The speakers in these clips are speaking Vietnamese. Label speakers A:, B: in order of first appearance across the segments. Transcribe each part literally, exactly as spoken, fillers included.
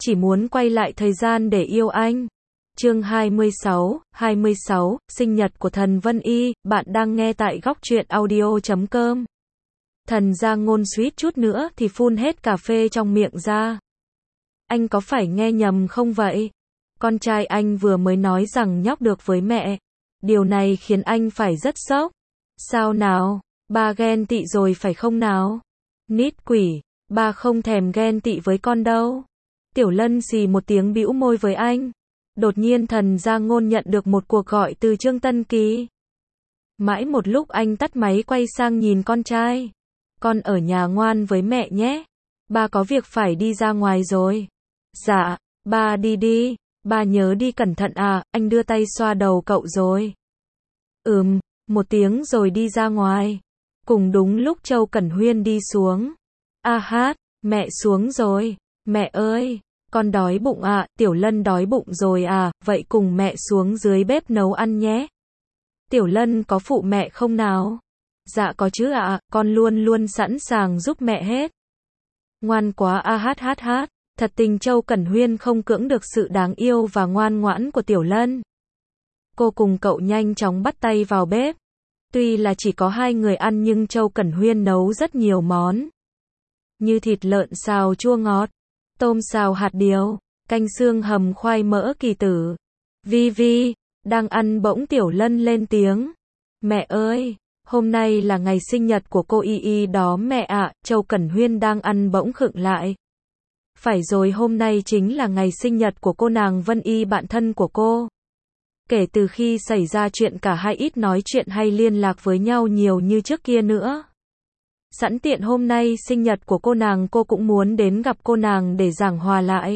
A: chỉ muốn quay lại thời gian để yêu anh. Chương hai mươi sáu, hai mươi sáu, sinh nhật của Thần Vân Y, bạn đang nghe tại góc truyện audio chấm com. Thần Giang Ngôn suýt chút nữa thì phun hết cà phê trong miệng ra. Anh có phải nghe nhầm không vậy? Con trai anh vừa mới nói rằng nhóc được với mẹ. Điều này khiến anh phải rất sốc. Sao nào? Ba ghen tị rồi phải không nào? Nít quỷ, ba không thèm ghen tị với con đâu. Tiểu Lân xì một tiếng bĩu môi với anh. Đột nhiên Thần Giang Ngôn nhận được một cuộc gọi từ Trương Tân Kỳ. Mãi một lúc anh tắt máy quay sang nhìn con trai. Con ở nhà ngoan với mẹ nhé. Ba có việc phải đi ra ngoài rồi. Dạ, ba đi đi. Ba nhớ đi cẩn thận à, anh đưa tay xoa đầu cậu rồi. Ừm, một tiếng rồi đi ra ngoài. Cùng đúng lúc Châu Cẩn Huyên đi xuống. A hát, mẹ xuống rồi. Mẹ ơi, con đói bụng à, Tiểu Lân đói bụng rồi à, vậy cùng mẹ xuống dưới bếp nấu ăn nhé. Tiểu Lân có phụ mẹ không nào? Dạ có chứ ạ, à, con luôn luôn sẵn sàng giúp mẹ hết. Ngoan quá a hát hát hát, thật tình Châu Cẩn Huyên không cưỡng được sự đáng yêu và ngoan ngoãn của Tiểu Lân. Cô cùng cậu nhanh chóng bắt tay vào bếp. Tuy là chỉ có hai người ăn nhưng Châu Cẩn Huyên nấu rất nhiều món. Như thịt lợn xào chua ngọt, tôm xào hạt điều, canh xương hầm khoai mỡ kỳ tử. Vi Vi, đang ăn bỗng Tiểu Lân lên tiếng. Mẹ ơi, hôm nay là ngày sinh nhật của cô Y Y đó mẹ ạ, à. Châu Cẩn Huyên đang ăn bỗng khựng lại. Phải rồi, hôm nay chính là ngày sinh nhật của cô nàng Vân Y bạn thân của cô. Kể từ khi xảy ra chuyện cả hai ít nói chuyện hay liên lạc với nhau nhiều như trước kia nữa. Sẵn tiện hôm nay sinh nhật của cô nàng, cô cũng muốn đến gặp cô nàng để giảng hòa lại.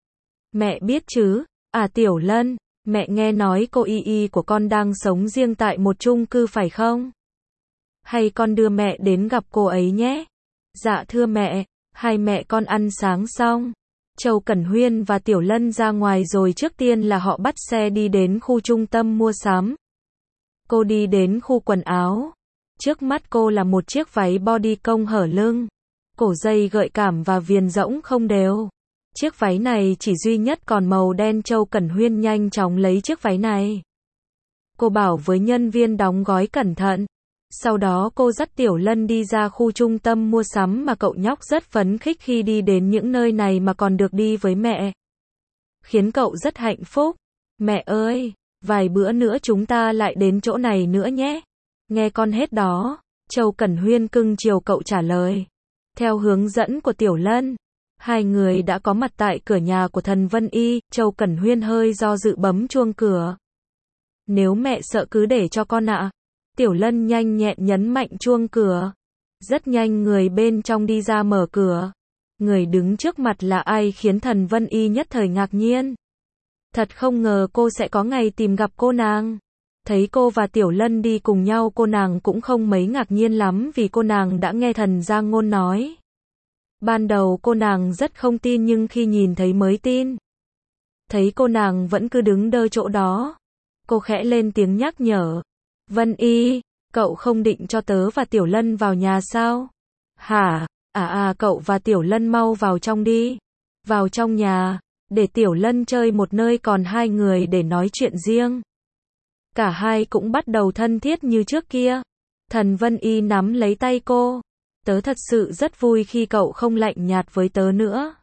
A: Mẹ biết chứ, à Tiểu Lân, mẹ nghe nói cô Y Y của con đang sống riêng tại một chung cư phải không? Hay con đưa mẹ đến gặp cô ấy nhé? Dạ thưa mẹ, hai mẹ con ăn sáng xong. Châu Cẩn Huyên và Tiểu Lân ra ngoài rồi, trước tiên là họ bắt xe đi đến khu trung tâm mua sắm. Cô đi đến khu quần áo. Trước mắt cô là một chiếc váy body công hở lưng, cổ dây gợi cảm và viền rỗng không đều. Chiếc váy này chỉ duy nhất còn màu đen. Châu Cẩn Huyên nhanh chóng lấy chiếc váy này. Cô bảo với nhân viên đóng gói cẩn thận. Sau đó cô dắt Tiểu Lân đi ra khu trung tâm mua sắm mà cậu nhóc rất phấn khích khi đi đến những nơi này mà còn được đi với mẹ. Khiến cậu rất hạnh phúc. Mẹ ơi, vài bữa nữa chúng ta lại đến chỗ này nữa nhé. Nghe con hết đó. Châu Cẩn Huyên cưng chiều cậu trả lời. Theo hướng dẫn của Tiểu Lân, hai người đã có mặt tại cửa nhà của Thần Vân Y. Châu Cẩn Huyên hơi do dự bấm chuông cửa. Nếu mẹ sợ cứ để cho con ạ. À. Tiểu Lân nhanh nhẹn nhấn mạnh chuông cửa. Rất nhanh người bên trong đi ra mở cửa. Người đứng trước mặt là ai khiến Thần Vân Y nhất thời ngạc nhiên. Thật không ngờ cô sẽ có ngày tìm gặp cô nàng. Thấy cô và Tiểu Lân đi cùng nhau, cô nàng cũng không mấy ngạc nhiên lắm vì cô nàng đã nghe Thần Giang Ngôn nói. Ban đầu cô nàng rất không tin nhưng khi nhìn thấy mới tin. Thấy cô nàng vẫn cứ đứng đơ chỗ đó. Cô khẽ lên tiếng nhắc nhở. Vân Y, cậu không định cho tớ và Tiểu Lân vào nhà sao? Hả? À à cậu và Tiểu Lân mau vào trong đi. Vào trong nhà, để Tiểu Lân chơi một nơi còn hai người để nói chuyện riêng. Cả hai cũng bắt đầu thân thiết như trước kia. Thần Vân Y nắm lấy tay cô. Tớ thật sự rất vui khi cậu không lạnh nhạt với tớ nữa.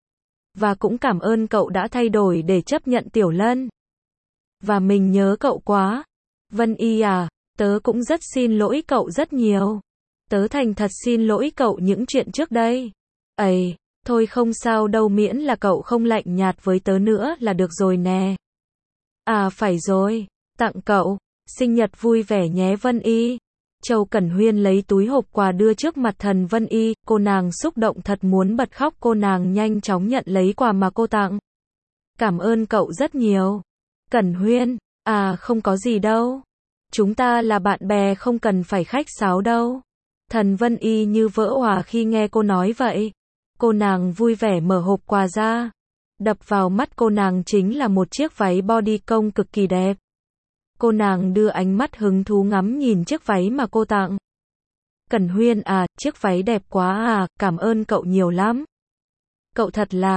A: Và cũng cảm ơn cậu đã thay đổi để chấp nhận Tiểu Lân. Và mình nhớ cậu quá. Vân Y à, tớ cũng rất xin lỗi cậu rất nhiều. Tớ thành thật xin lỗi cậu những chuyện trước đây. Ây, thôi không sao đâu, miễn là cậu không lạnh nhạt với tớ nữa là được rồi nè. À phải rồi, tặng cậu, sinh nhật vui vẻ nhé Vân Y. Châu Cẩn Huyên lấy túi hộp quà đưa trước mặt Thần Vân Y, cô nàng xúc động thật muốn bật khóc. Cô nàng nhanh chóng nhận lấy quà mà cô tặng. Cảm ơn cậu rất nhiều. Cẩn Huyên, à không có gì đâu. Chúng ta là bạn bè, không cần phải khách sáo đâu. Thần Vân Y như vỡ òa khi nghe cô nói vậy. Cô nàng vui vẻ mở hộp quà ra. Đập vào mắt cô nàng chính là một chiếc váy body công cực kỳ đẹp. Cô nàng đưa ánh mắt hứng thú ngắm nhìn chiếc váy mà cô tặng. Cẩn Huyên à, chiếc váy đẹp quá à, cảm ơn cậu nhiều lắm. Cậu thật là,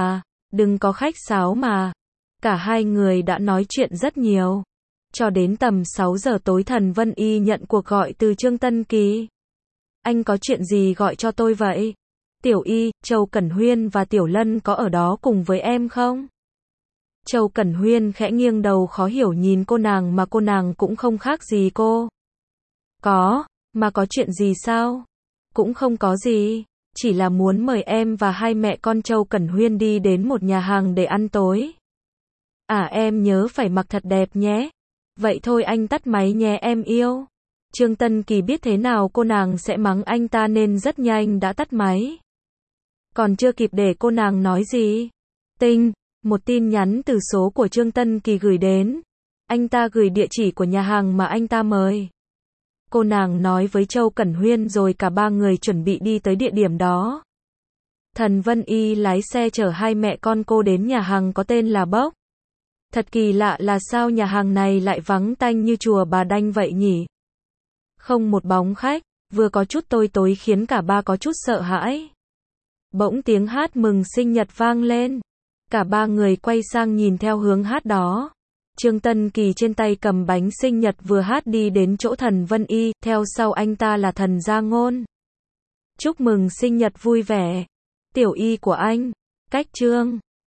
A: Đừng có khách sáo mà. Cả hai người đã nói chuyện rất nhiều. Cho đến tầm sáu giờ tối Thần Vân Y nhận cuộc gọi từ Trương Tân Kỳ. Anh có chuyện gì gọi cho tôi vậy? Tiểu Y, Châu Cẩn Huyên và Tiểu Lân có ở đó cùng với em không? Châu Cẩn Huyên khẽ nghiêng đầu khó hiểu nhìn cô nàng mà cô nàng cũng không khác gì cô. Có, mà có chuyện gì sao? Cũng không có gì, chỉ là muốn mời em và hai mẹ con Châu Cẩn Huyên đi đến một nhà hàng để ăn tối. À em nhớ phải mặc thật đẹp nhé. Vậy thôi anh tắt máy nhé em yêu. Trương Tân Kỳ biết thế nào cô nàng sẽ mắng anh ta nên rất nhanh đã tắt máy. Còn chưa kịp để cô nàng nói gì. Tinh, một tin nhắn từ số của Trương Tân Kỳ gửi đến. Anh ta gửi địa chỉ của nhà hàng mà anh ta mời. Cô nàng nói với Châu Cẩn Huyên rồi cả ba người chuẩn bị đi tới địa điểm đó. Thần Vân Y lái xe chở hai mẹ con cô đến nhà hàng có tên là Bốc. Thật kỳ lạ là sao nhà hàng này lại vắng tanh như chùa Bà Đanh vậy nhỉ? Không một bóng khách, vừa có chút tối tối khiến cả ba có chút sợ hãi. Bỗng tiếng hát mừng sinh nhật vang lên. Cả ba người quay sang nhìn theo hướng hát đó. Trương Tân Kỳ trên tay cầm bánh sinh nhật vừa hát đi đến chỗ Thần Vân Y, theo sau anh ta là Thần Gia Ngôn. Chúc mừng sinh nhật vui vẻ. Tiểu Y của anh. Cách Trương